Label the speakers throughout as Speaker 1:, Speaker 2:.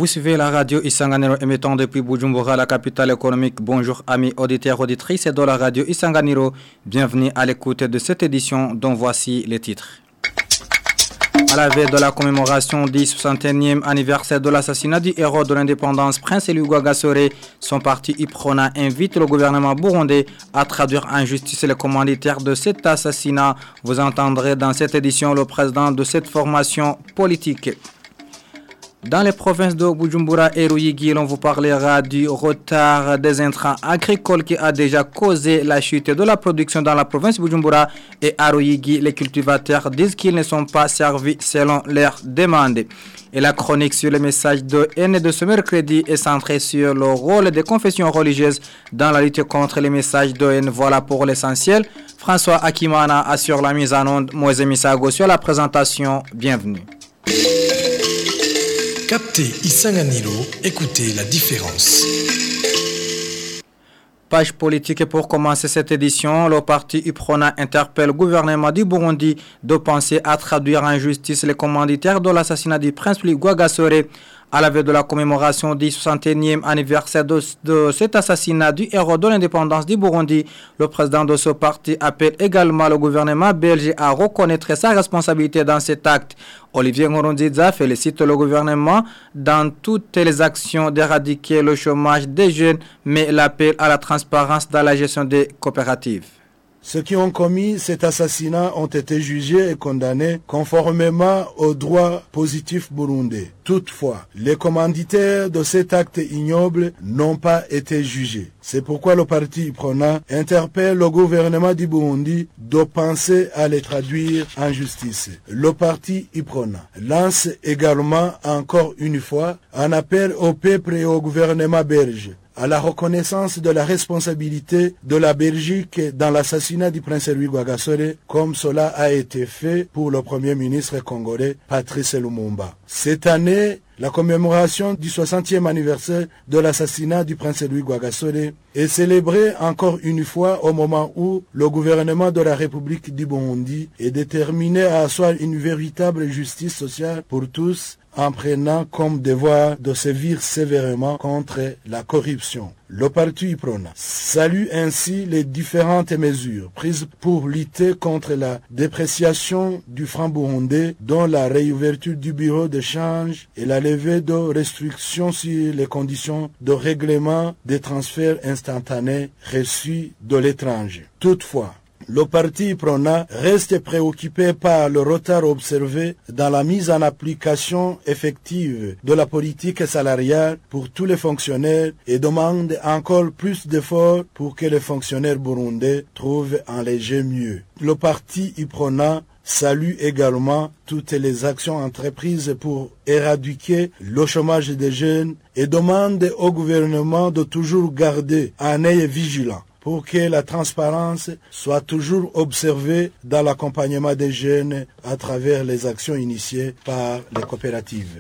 Speaker 1: Vous suivez la radio Isanganiro émettant depuis Bujumbura, la capitale économique. Bonjour amis auditeurs, auditrices de la radio Isanganiro. Bienvenue à l'écoute de cette édition dont voici les titres. À la veille de la commémoration du 61e anniversaire de l'assassinat du héros de l'indépendance, Prince Louis Rwagasore, son parti Iprona invite le gouvernement burundais à traduire en justice les commanditaires de cet assassinat. Vous entendrez dans cette édition le président de cette formation politique. Dans les provinces de Bujumbura et Ruyigi, l'on vous parlera du retard des intrants agricoles qui a déjà causé la chute de la production dans la province de Bujumbura. Et à Ruyigi, les cultivateurs disent qu'ils ne sont pas servis selon leurs demandes. Et la chronique sur les messages de haine de ce mercredi est centrée sur le rôle des confessions religieuses dans la lutte contre les messages de haine. Voilà pour l'essentiel. François Akimana assure la mise en onde. Moïse Misago sur la présentation. Bienvenue.
Speaker 2: Captez Isanganiro, écoutez la différence.
Speaker 1: Page politique pour commencer cette édition. Le parti Iprona interpelle le gouvernement du Burundi de penser à traduire en justice les commanditaires de l'assassinat du prince Louis Rwagasore. À la veille de la commémoration du 61e anniversaire de cet assassinat du héros de l'indépendance du Burundi, le président de ce parti appelle également le gouvernement belge à reconnaître sa responsabilité dans cet acte. Olivier Nkurunziza félicite le gouvernement dans toutes les actions d'éradiquer le chômage des jeunes, mais l'appel à la transparence dans la gestion des coopératives.
Speaker 3: Ceux qui ont commis cet assassinat ont été jugés et condamnés conformément au droit positif burundais. Toutefois, les commanditaires de cet acte ignoble n'ont pas été jugés. C'est pourquoi le parti Iprona interpelle le gouvernement du Burundi de penser à les traduire en justice. Le parti Iprona lance également encore une fois un appel au peuple et au gouvernement belge à la reconnaissance de la responsabilité de la Belgique dans l'assassinat du prince Louis Rwagasore, comme cela a été fait pour le premier ministre congolais Patrice Lumumba. Cette année, la commémoration du 60e anniversaire de l'assassinat du prince Louis Rwagasore est célébrée encore une fois au moment où le gouvernement de la République du Burundi est déterminé à asseoir une véritable justice sociale pour tous, en prenant comme devoir de sévir sévèrement contre la corruption. Le parti Iprona salue ainsi les différentes mesures prises pour lutter contre la dépréciation du franc burundais, dont la réouverture du bureau de change et la levée de restrictions sur les conditions de règlement des transferts instantanés reçus de l'étranger. Toutefois, le parti Iprona reste préoccupé par le retard observé dans la mise en application effective de la politique salariale pour tous les fonctionnaires et demande encore plus d'efforts pour que les fonctionnaires burundais trouvent un léger mieux. Le parti Iprona salue également toutes les actions entreprises pour éradiquer le chômage des jeunes et demande au gouvernement de toujours garder un œil vigilant pour que la transparence soit toujours observée dans l'accompagnement des jeunes à travers les actions initiées par les coopératives.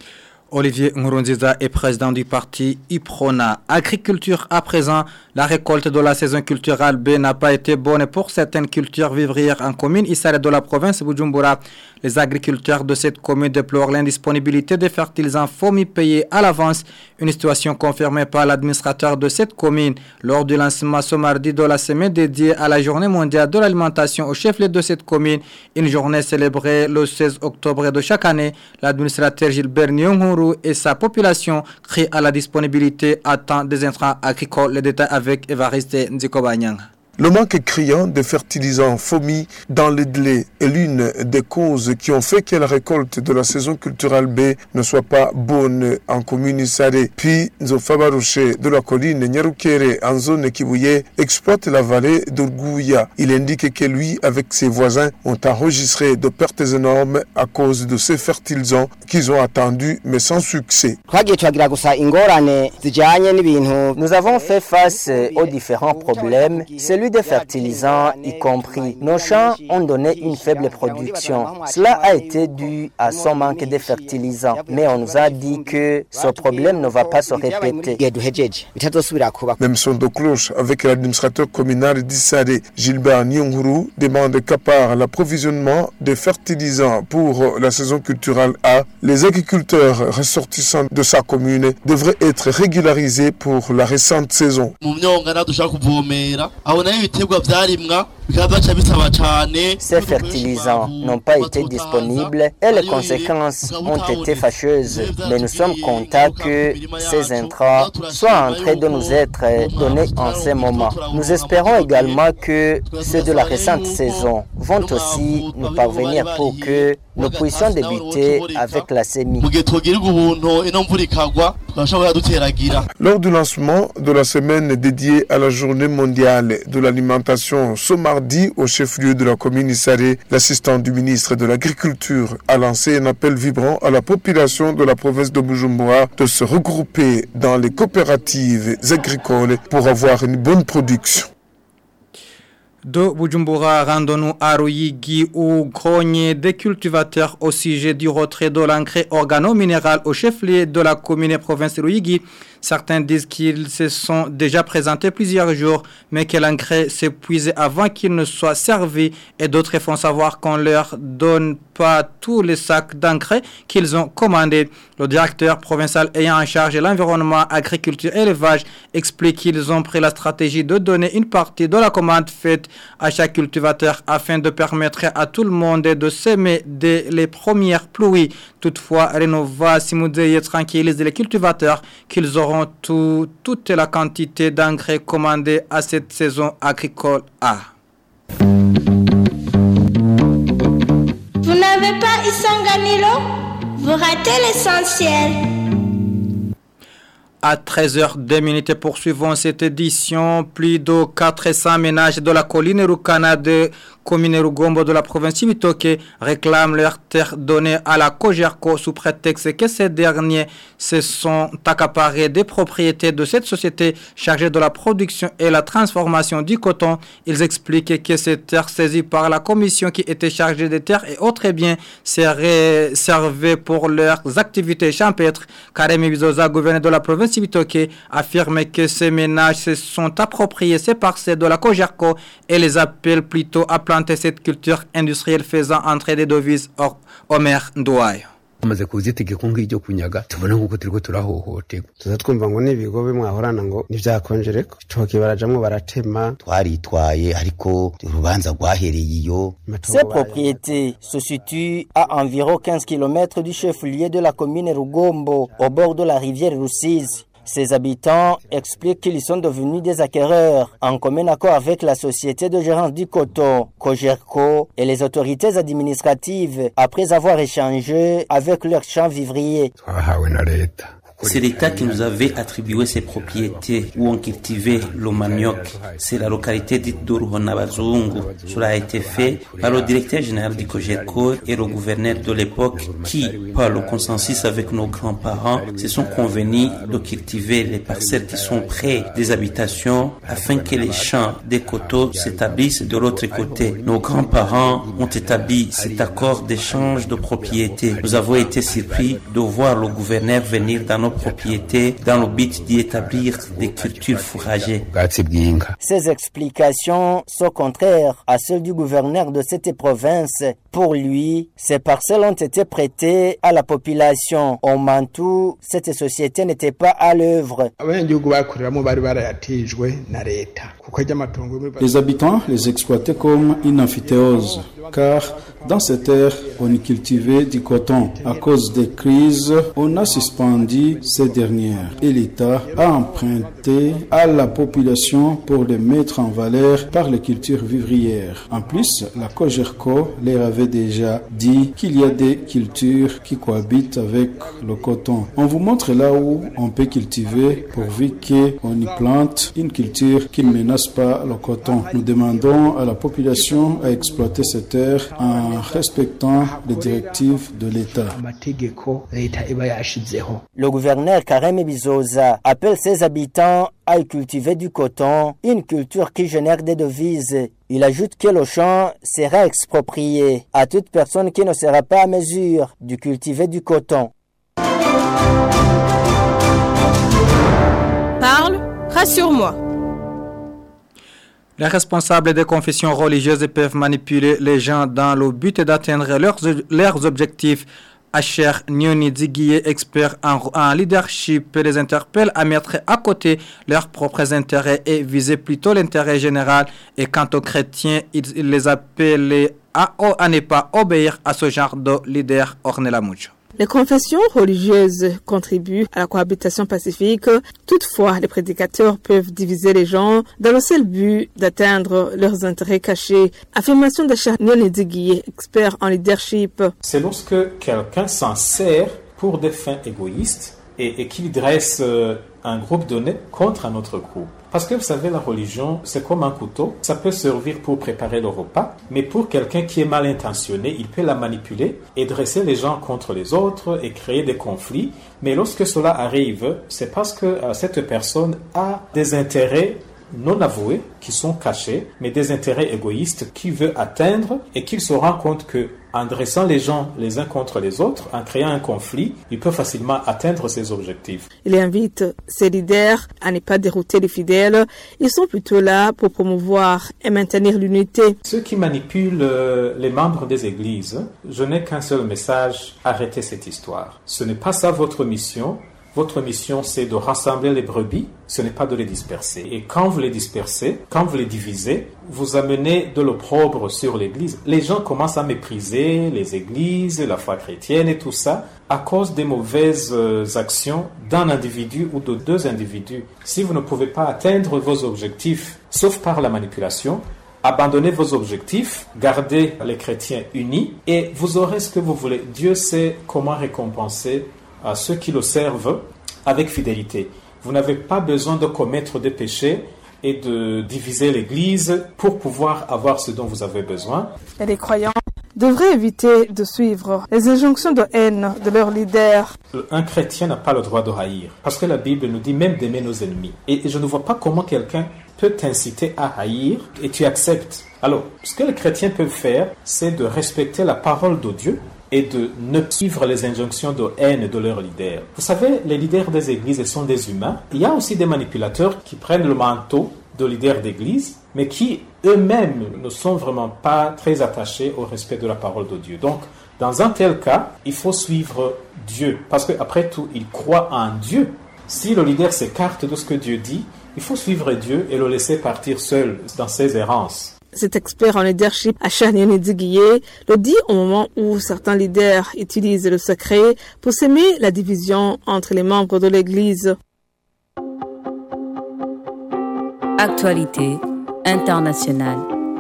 Speaker 1: Olivier Nkurunziza est président du parti Iprona. Agriculture à présent, la récolte de la saison culturelle B n'a pas été bonne pour certaines cultures vivrières en commune Issare de la province de Bujumbura. Les agriculteurs de cette commune déplorent l'indisponibilité des fertilisants fourmis payés à l'avance, une situation confirmée par l'administrateur de cette commune. Lors du lancement ce mardi de la semaine dédiée à la journée mondiale de l'alimentation au chef-lieu de cette commune, une journée célébrée le 16 octobre de chaque année, l'administrateur Gilbert Nyonguru et sa population crient à la disponibilité à temps des intrants agricoles. Les détails avec Évariste Nzikobanyang.
Speaker 4: Le manque criant de fertilisants fourmis dans le délai est l'une des causes qui ont fait que la récolte de la saison culturelle B ne soit pas bonne en commune Issare. Puis Nzofabarouche de la colline Nyarukere en zone Kibuye exploite la vallée d'Orgouya. Il indique que lui, avec ses voisins, ont enregistré de pertes énormes à cause de ces fertilisants qu'ils ont attendus mais sans succès.
Speaker 5: Nous avons fait face aux différents problèmes. Celui celui des fertilisants y compris. Nos champs ont donné une faible production. Cela a été dû à son manque de fertilisants. Mais on nous a dit que ce problème ne va pas se répéter.
Speaker 4: Même son de cloche avec l'administrateur communal d'Issaré, Gilbert Nyonguru, demande qu'à part l'approvisionnement de fertilisants pour la saison culturelle A, les agriculteurs ressortissants de sa commune devraient être régularisés pour la récente saison.
Speaker 5: Ces fertilisants n'ont pas été disponibles et les conséquences ont été fâcheuses. Mais nous sommes contents que ces intrants soient en train de nous être donnés en ce moment. Nous espérons également que ceux de la récente saison vont aussi nous parvenir pour que nous puissions débuter avec la semis.
Speaker 4: Lors du lancement de la semaine dédiée à la journée mondiale de l'alimentation ce mardi au chef-lieu de la commune Issaré, l'assistant du ministre de l'Agriculture a lancé un appel vibrant à la population de la province de Bujumbura de se regrouper dans les coopératives agricoles pour avoir une bonne production.
Speaker 1: De Bujumbura, rendons-nous à Ruyigi où grognent des cultivateurs au sujet du retrait de l'engrais organo-minéral au chef-lieu de la commune et province de Ruyigi. Certains disent qu'ils se sont déjà présentés plusieurs jours, mais que l'engrais s'épuise avant qu'il ne soit servi, et d'autres font savoir qu'on leur donne pas tous les sacs d'engrais qu'ils ont commandés. Le directeur provincial ayant en charge l'environnement, agriculture et élevage explique qu'ils ont pris la stratégie de donner une partie de la commande faite à chaque cultivateur afin de permettre à tout le monde de semer dès les premières pluies. Toutefois, Renova Simoudzeye tranquillise les cultivateurs qu'ils auront toute la quantité d'engrais commandés à cette saison agricole A.
Speaker 6: Vous n'avez pas Isanganilo? Vous ratez l'essentiel.
Speaker 1: À 13h02, poursuivons cette édition. Plus de 400 ménages de la colline Rukana de commune Rugombo de la province Cibitoke réclament leur terre donnée à la Cogerco sous prétexte que ces derniers se sont accaparés des propriétés de cette société chargée de la production et la transformation du coton. Ils expliquent que ces terres saisies par la commission qui était chargée des terres et autres biens servaient pour leurs activités champêtres. Karemi Bizoza, gouverneur de la province Cibitoke, affirme que ces ménages se sont appropriés ces parcelles de la Cogerco et les appelle plutôt à planter cette culture industrielle faisant entrer des devises Omer Ndouaye.
Speaker 7: amaze kuzitegeka ng'iryo kunyaga tubona nkuko turiko turahohoterwa tuzatwumva ngo nibigo bimwahorana ngo nivyakonjereko cyoke barajamwe baratema twaritwaye ariko urubanza rwahereye iyo.
Speaker 5: Ces propriétés se situent à environ 15 km du chef-lieu de la commune Rugombo au bord de la rivière Rusizi. Ces habitants expliquent qu'ils sont devenus des acquéreurs en commun accord avec la société de gérance du coton, Cogerco, et les autorités administratives après avoir échangé avec leurs champs vivriers.
Speaker 8: C'est l'État qui nous avait attribué ces propriétés où on cultivait le manioc. C'est la localité dite d'Uruhona Bazungu. Cela a été fait par le directeur général du Cogerco et le gouverneur de l'époque qui, par le consensus avec nos grands-parents, se sont convenus de cultiver les parcelles qui sont près des habitations afin que les champs des coteaux s'établissent de l'autre côté. Nos grands-parents ont établi cet accord d'échange de propriétés. Nous avons été surpris de voir le gouverneur venir dans nos propriétés dans le but d'y établir des cultures fourragées.
Speaker 5: Ces explications sont contraires à celles du gouverneur de cette province. Pour lui, ces parcelles ont été prêtées à la population. Au Mantou, cette société n'était pas à l'œuvre.
Speaker 9: Les habitants les exploitaient comme une amphithéose, car dans ces terres, on y cultivait du coton. À cause des crises, on a suspendu ces dernières et l'État a emprunté à la population pour les mettre en valeur par les cultures vivrières. En plus, la Cogerco leur avait déjà dit qu'il y a des cultures qui cohabitent avec le coton. On vous montre là où on peut cultiver pourvu qu'on y plante une culture qui ne menace pas le coton. Nous demandons à la population à exploiter ces terres en respectant les directives de l'État.
Speaker 5: Le gouvernement gouverneur Kareme Bizoza appelle ses habitants à y cultiver du coton, une culture qui génère des devises. Il ajoute que le champ sera exproprié à toute personne qui ne sera pas à mesure de cultiver du coton.
Speaker 10: Parle, rassure-moi.
Speaker 1: Les responsables des confessions religieuses peuvent manipuler les gens dans le but d'atteindre leurs objectifs. Asher Nyoni-Diguié, expert en leadership, les interpelle à mettre à côté leurs propres intérêts et viser plutôt l'intérêt général. Et quant aux chrétiens, il les appelle à ne pas obéir à ce genre de leader. Ornella Mucho.
Speaker 10: Les confessions religieuses contribuent à la cohabitation pacifique. Toutefois, les prédicateurs peuvent diviser les gens dans le seul but d'atteindre leurs intérêts cachés. Affirmation de Asher Nyoni-Diguié, expert en leadership.
Speaker 11: C'est lorsque quelqu'un s'en sert pour des fins égoïstes et qu'il dresse un groupe donné contre un autre groupe. Parce que vous savez, la religion, c'est comme un couteau. Ça peut servir pour préparer le repas, mais pour quelqu'un qui est mal intentionné, il peut la manipuler et dresser les gens contre les autres et créer des conflits. Mais lorsque cela arrive, c'est parce que cette personne a des intérêts non avoués, qui sont cachés, mais des intérêts égoïstes qu'il veut atteindre et qu'il se rend compte que en dressant les gens les uns contre les autres, en créant un conflit, il peut facilement atteindre ses objectifs.
Speaker 10: Il invite ses leaders à ne pas dérouter les fidèles. Ils sont plutôt là pour promouvoir et maintenir l'unité.
Speaker 11: Ceux qui manipulent les membres des églises, je n'ai qu'un seul message, arrêtez cette histoire. Ce n'est pas ça votre mission. Votre mission, c'est de rassembler les brebis, ce n'est pas de les disperser. Et quand vous les dispersez, quand vous les divisez, vous amenez de l'opprobre sur l'Église. Les gens commencent à mépriser les églises, la foi chrétienne et tout ça, à cause des mauvaises actions d'un individu ou de deux individus. Si vous ne pouvez pas atteindre vos objectifs, sauf par la manipulation, abandonnez vos objectifs, gardez les chrétiens unis et vous aurez ce que vous voulez. Dieu sait comment récompenser à ceux qui le servent avec fidélité. Vous n'avez pas besoin de commettre des péchés et de diviser l'Église pour pouvoir avoir ce dont vous avez besoin.
Speaker 10: Et les croyants devraient éviter de suivre les injonctions de haine de leurs leaders.
Speaker 11: Un chrétien n'a pas le droit de haïr, parce que la Bible nous dit même d'aimer nos ennemis. Et je ne vois pas comment quelqu'un peut t'inciter à haïr et tu acceptes. Alors, ce que les chrétiens peuvent faire, c'est de respecter la parole de Dieu et de ne suivre les injonctions de haine de leurs leaders. Vous savez, les leaders des églises sont des humains. Il y a aussi des manipulateurs qui prennent le manteau de leaders d'église, mais qui eux-mêmes ne sont vraiment pas très attachés au respect de la parole de Dieu. Donc, dans un tel cas, il faut suivre Dieu, parce qu'après tout, ils croient en Dieu. Si le leader s'écarte de ce que Dieu dit, il faut suivre Dieu et le laisser partir seul dans ses errances.
Speaker 10: Cet expert en leadership, Asher Nyoni-Diguié, le dit au moment où certains leaders utilisent le secret pour semer la division entre les membres de l'Église.
Speaker 12: Actualité internationale.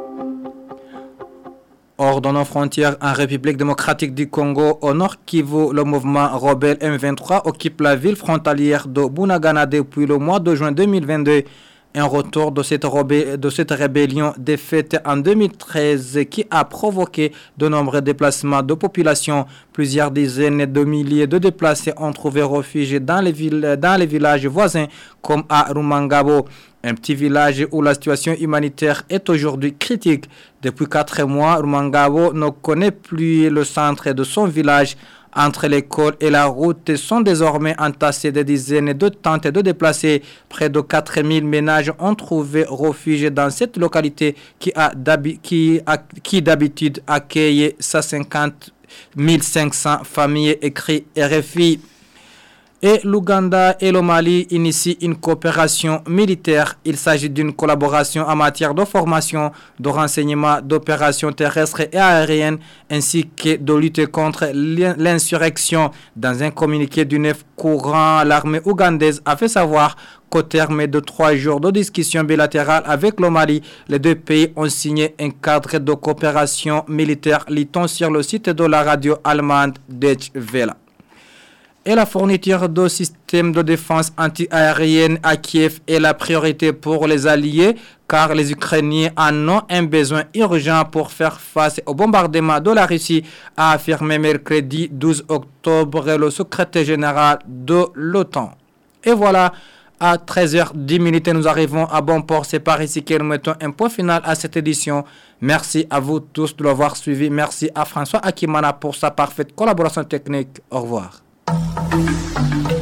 Speaker 1: Hors de nos frontières, en République démocratique du Congo, au Nord Kivu, le mouvement rebelle M23 occupe la ville frontalière de Bunagana depuis le mois de juin 2022. Un retour de cette rébellion défaite en 2013 qui a provoqué de nombreux déplacements de population. Plusieurs dizaines de milliers de déplacés ont trouvé refuge dans les villages voisins comme à Rumangabo. Un petit village où la situation humanitaire est aujourd'hui critique. Depuis 4 mois, Rumangabo ne connaît plus le centre de son village. Entre l'école et la route sont désormais entassés des dizaines de tentes de déplacés. Près de 4000 ménages ont trouvé refuge dans cette localité qui d'habitude accueille 150 500 familles, écrit RFI. Et l'Ouganda et le Mali initient une coopération militaire. Il s'agit d'une collaboration en matière de formation, de renseignement, d'opérations terrestres et aériennes, ainsi que de lutte contre l'insurrection. Dans un communiqué du 9 courant, l'armée ougandaise a fait savoir qu'au terme de 3 jours de discussions bilatérales avec le Mali, les deux pays ont signé un cadre de coopération militaire, lit-on sur le site de la radio allemande Deutsche Welle. Et la fourniture de systèmes de défense anti-aérienne à Kiev est la priorité pour les Alliés, car les Ukrainiens en ont un besoin urgent pour faire face au bombardement de la Russie, a affirmé mercredi 12 octobre le secrétaire général de l'OTAN. Et voilà, à 13h10, nous arrivons à bon port. C'est par ici que nous mettons un point final à cette édition. Merci à vous tous de l'avoir suivi. Merci à François Akimana pour sa parfaite collaboration technique. Au revoir.